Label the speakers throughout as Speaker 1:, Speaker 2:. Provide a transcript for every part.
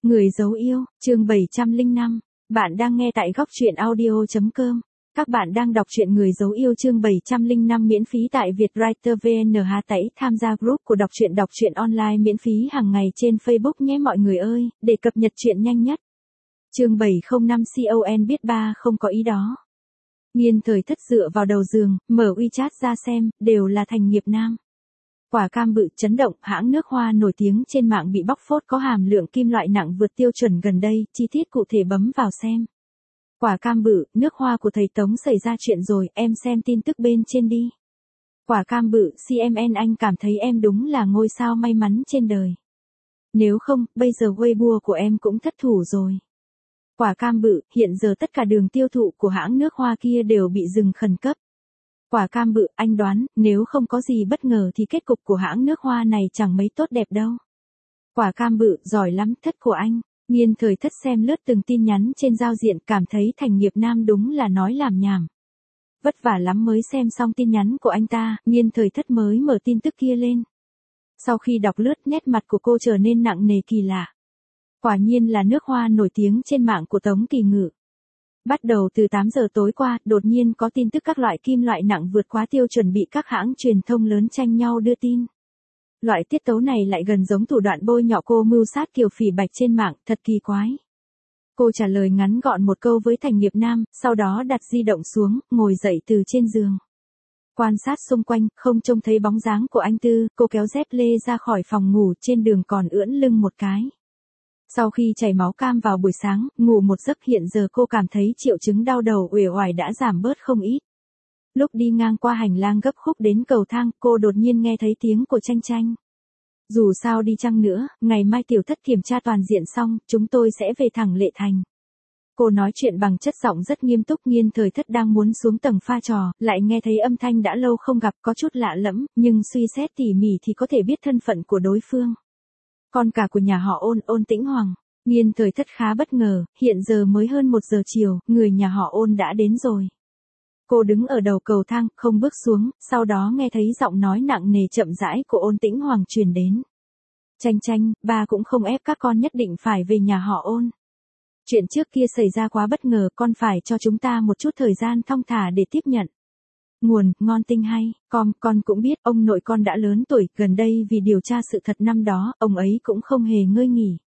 Speaker 1: Người dấu yêu, chương 705. Bạn đang nghe tại góc truyện audio.com. Các bạn đang đọc truyện Người dấu yêu chương 705 miễn phí tại Vietwriter VN. Hãy tham gia group của đọc truyện online miễn phí hàng ngày trên Facebook nhé mọi người ơi, để cập nhật truyện nhanh nhất. Chương 705 CON biết ba không có ý đó. Nghiên thời thất dựa vào đầu giường, mở WeChat ra xem, đều là thành nghiệp nam. Quả cam bự chấn động, hãng nước hoa nổi tiếng trên mạng bị bóc phốt có hàm lượng kim loại nặng vượt tiêu chuẩn gần đây, chi tiết cụ thể bấm vào xem. Quả cam bự, nước hoa của thầy Tống xảy ra chuyện rồi, em xem tin tức bên trên đi. Quả cam bự, CMN anh cảm thấy em đúng là ngôi sao may mắn trên đời. Nếu không, bây giờ Weibo của em cũng thất thủ rồi. Quả cam bự, hiện giờ tất cả đường tiêu thụ của hãng nước hoa kia đều bị dừng khẩn cấp. Quả cam bự, anh đoán, nếu không có gì bất ngờ thì kết cục của hãng nước hoa này chẳng mấy tốt đẹp đâu. Quả cam bự, giỏi lắm, thất của anh. Nghiên thời thất xem lướt từng tin nhắn trên giao diện, cảm thấy thành nghiệp nam đúng là nói làm nhảm. Vất vả lắm mới xem xong tin nhắn của anh ta, nghiên thời thất mới mở tin tức kia lên. Sau khi đọc lướt, nét mặt của cô trở nên nặng nề kỳ lạ. Quả nhiên là nước hoa nổi tiếng trên mạng của Tống Kỳ Ngự. Bắt đầu từ 8 giờ tối qua, đột nhiên có tin tức các loại kim loại nặng vượt quá tiêu chuẩn bị các hãng truyền thông lớn tranh nhau đưa tin. Loại tiết tấu này lại gần giống thủ đoạn bôi nhọ cô mưu sát Kiều Phỉ Bạch trên mạng, thật kỳ quái. Cô trả lời ngắn gọn một câu với thành nghiệp nam, sau đó đặt di động xuống, ngồi dậy từ trên giường. Quan sát xung quanh, không trông thấy bóng dáng của anh Tư, cô kéo dép lê ra khỏi phòng ngủ, trên đường còn ưỡn lưng một cái. Sau khi chảy máu cam vào buổi sáng, ngủ một giấc, hiện giờ cô cảm thấy triệu chứng đau đầu uể oải đã giảm bớt không ít. Lúc đi ngang qua hành lang gấp khúc đến cầu thang, cô đột nhiên nghe thấy tiếng của Tranh Tranh. Dù sao đi chăng nữa, ngày mai tiểu thất kiểm tra toàn diện xong, chúng tôi sẽ về thẳng Lệ Thành. Cô nói chuyện bằng chất giọng rất nghiêm túc. Nghiên thời thất đang muốn xuống tầng pha trò, lại nghe thấy âm thanh đã lâu không gặp, có chút lạ lẫm, nhưng suy xét tỉ mỉ thì có thể biết thân phận của đối phương. Con cả của nhà họ Ôn, Ôn Tĩnh Hoàng. Nghiên thời thất khá bất ngờ, hiện giờ mới hơn 1 giờ chiều, người nhà họ Ôn đã đến rồi. Cô đứng ở đầu cầu thang, không bước xuống, sau đó nghe thấy giọng nói nặng nề chậm rãi của Ôn Tĩnh Hoàng truyền đến. Tranh Tranh, ba cũng không ép các con nhất định phải về nhà họ Ôn. Chuyện trước kia xảy ra quá bất ngờ, con phải cho chúng ta một chút thời gian thong thả để tiếp nhận. Nguồn, ngon tinh hay, con cũng biết, ông nội con đã lớn tuổi, gần đây vì điều tra sự thật năm đó, ông ấy cũng không hề ngơi nghỉ.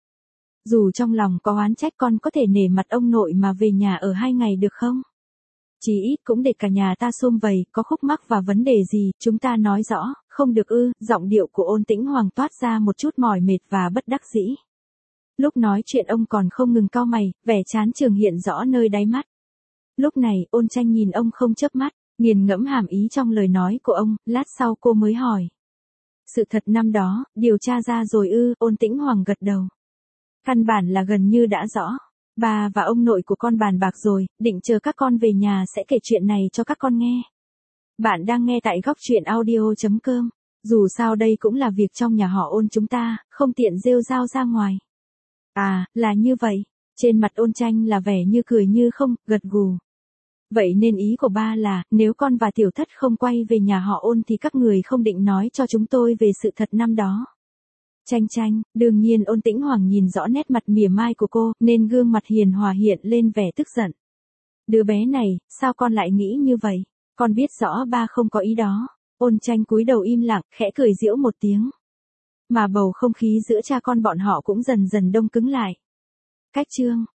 Speaker 1: Dù trong lòng có oán trách, con có thể nể mặt ông nội mà về nhà ở 2 ngày được không? Chí ít cũng để cả nhà ta sum vầy, có khúc mắc và vấn đề gì, chúng ta nói rõ, không được ư? Giọng điệu của Ôn Tĩnh Hoàng toát ra một chút mỏi mệt và bất đắc dĩ. Lúc nói chuyện ông còn không ngừng cau mày, vẻ chán chường hiện rõ nơi đáy mắt. Lúc này, Ôn Tranh nhìn ông không chớp mắt, nghiền ngẫm hàm ý trong lời nói của ông, lát sau cô mới hỏi. Sự thật năm đó, điều tra ra rồi ư? Ôn Tĩnh Hoàng gật đầu. Căn bản là gần như đã rõ. Bà và ông nội của con bàn bạc rồi, định chờ các con về nhà sẽ kể chuyện này cho các con nghe. Bạn đang nghe tại góc truyện audio.com. Dù sao đây cũng là việc trong nhà họ Ôn chúng ta, không tiện rêu rao ra ngoài. À, là như vậy. Trên mặt Ôn Tranh là vẻ như cười như không, gật gù. Vậy nên ý của ba là, nếu con và tiểu thất không quay về nhà họ Ôn thì các người không định nói cho chúng tôi về sự thật năm đó. Tranh Tranh, đương nhiên. Ôn Tĩnh Hoàng nhìn rõ nét mặt mỉa mai của cô, nên gương mặt hiền hòa hiện lên vẻ tức giận. Đứa bé này, sao con lại nghĩ như vậy? Con biết rõ ba không có ý đó. Ôn Tranh cúi đầu im lặng, khẽ cười giễu một tiếng. Mà bầu không khí giữa cha con bọn họ cũng dần dần đông cứng lại. Cách chương.